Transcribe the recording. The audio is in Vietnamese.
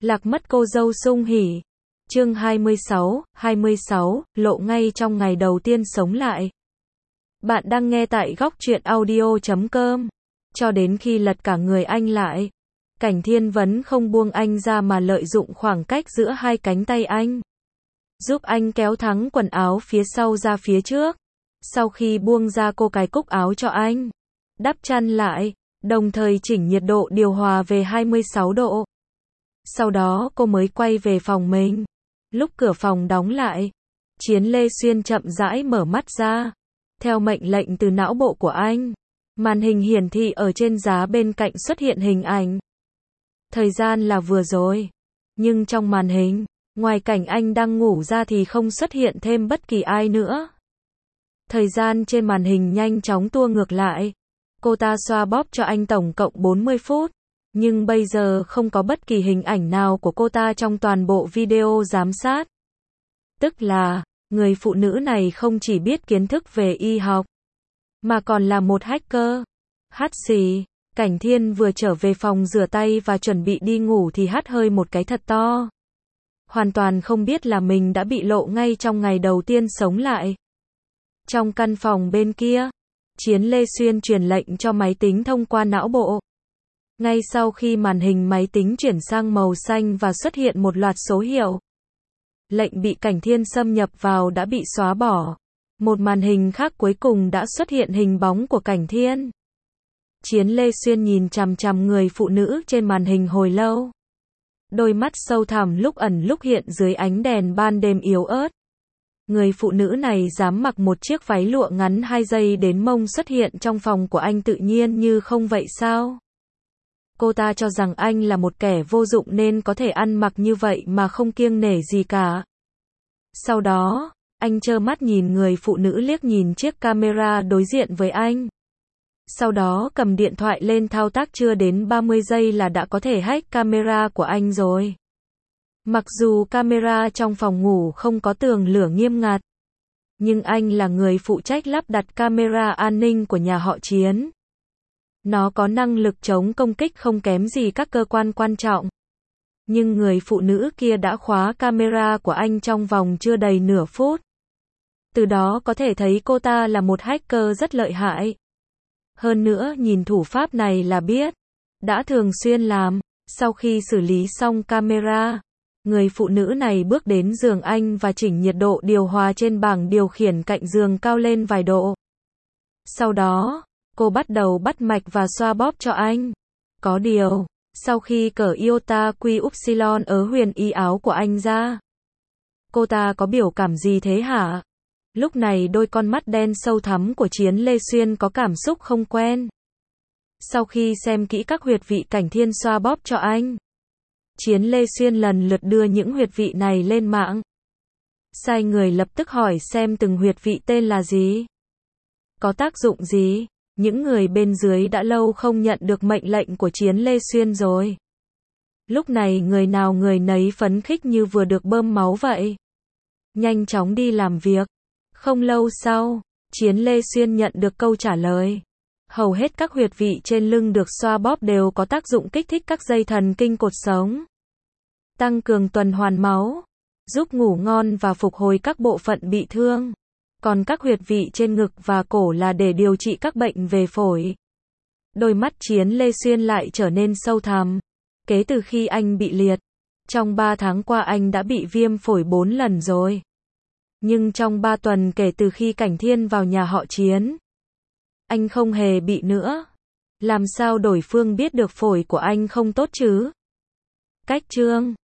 Lạc mất cô dâu sung hỉ. Chương 26, lộ ngay trong ngày đầu tiên sống lại. Bạn đang nghe tại góc truyện audio.com. Cho đến khi lật cả người anh lại, Cảnh Thiên vẫn không buông anh ra mà lợi dụng khoảng cách giữa hai cánh tay anh, giúp anh kéo thắng quần áo phía sau ra phía trước. Sau khi buông ra, cô cài cúc áo cho anh, đắp chăn lại, đồng thời chỉnh nhiệt độ điều hòa về 26 độ. Sau đó cô mới quay về phòng mình. Lúc cửa phòng đóng lại, Chiến Lê Xuyên chậm rãi mở mắt ra. Theo mệnh lệnh từ não bộ của anh, màn hình hiển thị ở trên giá bên cạnh xuất hiện hình ảnh. Thời gian là vừa rồi. Nhưng trong màn hình, ngoài cảnh anh đang ngủ ra thì không xuất hiện thêm bất kỳ ai nữa. Thời gian trên màn hình nhanh chóng tua ngược lại. Cô ta xoa bóp cho anh tổng cộng 40 phút. Nhưng bây giờ không có bất kỳ hình ảnh nào của cô ta trong toàn bộ video giám sát. Tức là, người phụ nữ này không chỉ biết kiến thức về y học, mà còn là một hacker. Hắt xì, Cảnh Thiên vừa trở về phòng rửa tay và chuẩn bị đi ngủ thì hắt hơi một cái thật to. Hoàn toàn không biết là mình đã bị lộ ngay trong ngày đầu tiên sống lại. Trong căn phòng bên kia, Chiến Lê Xuyên truyền lệnh cho máy tính thông qua não bộ. Ngay sau khi màn hình máy tính chuyển sang màu xanh và xuất hiện một loạt số hiệu, lệnh bị Cảnh Thiên xâm nhập vào đã bị xóa bỏ. Một màn hình khác cuối cùng đã xuất hiện hình bóng của Cảnh Thiên. Chiến Lê Xuyên nhìn chằm chằm người phụ nữ trên màn hình hồi lâu. Đôi mắt sâu thẳm lúc ẩn lúc hiện dưới ánh đèn ban đêm yếu ớt. Người phụ nữ này dám mặc một chiếc váy lụa ngắn 2 giây đến mông xuất hiện trong phòng của anh tự nhiên như không vậy sao? Cô ta cho rằng anh là một kẻ vô dụng nên có thể ăn mặc như vậy mà không kiêng nể gì cả. Sau đó, anh trơ mắt nhìn người phụ nữ liếc nhìn chiếc camera đối diện với anh. Sau đó cầm điện thoại lên thao tác, chưa đến 30 giây là đã có thể hack camera của anh rồi. Mặc dù camera trong phòng ngủ không có tường lửa nghiêm ngặt, nhưng anh là người phụ trách lắp đặt camera an ninh của nhà họ Chiến. Nó có năng lực chống công kích không kém gì các cơ quan quan trọng. Nhưng người phụ nữ kia đã khóa camera của anh trong vòng chưa đầy nửa phút. Từ đó có thể thấy cô ta là một hacker rất lợi hại. Hơn nữa nhìn thủ pháp này là biết, đã thường xuyên làm. Sau khi xử lý xong camera, người phụ nữ này bước đến giường anh và chỉnh nhiệt độ điều hòa trên bảng điều khiển cạnh giường cao lên vài độ. Sau đó, cô bắt đầu bắt mạch và xoa bóp cho anh. Có điều, sau khi cởi iota quy upsilon ớ huyền y áo của anh ra, cô ta có biểu cảm gì thế hả? Lúc này đôi con mắt đen sâu thẳm của Chiến Lê Xuyên có cảm xúc không quen. Sau khi xem kỹ các huyệt vị Cảnh Thiên xoa bóp cho anh, Chiến Lê Xuyên lần lượt đưa những huyệt vị này lên mạng. Sai người lập tức hỏi xem từng huyệt vị tên là gì, có tác dụng gì. Những người bên dưới đã lâu không nhận được mệnh lệnh của Chiến Lê Xuyên rồi. Lúc này người nào người nấy phấn khích như vừa được bơm máu vậy. Nhanh chóng đi làm việc. Không lâu sau, Chiến Lê Xuyên nhận được câu trả lời. Hầu hết các huyệt vị trên lưng được xoa bóp đều có tác dụng kích thích các dây thần kinh cột sống, tăng cường tuần hoàn máu, giúp ngủ ngon và phục hồi các bộ phận bị thương. Còn các huyệt vị trên ngực và cổ là để điều trị các bệnh về phổi. Đôi mắt Chiến Lê Xuyên lại trở nên sâu thẳm. Kể từ khi anh bị liệt, trong 3 tháng qua anh đã bị viêm phổi 4 lần rồi. Nhưng trong 3 tuần kể từ khi Cảnh Thiên vào nhà họ Chiến, anh không hề bị nữa. Làm sao đối phương biết được phổi của anh không tốt chứ? Cách chương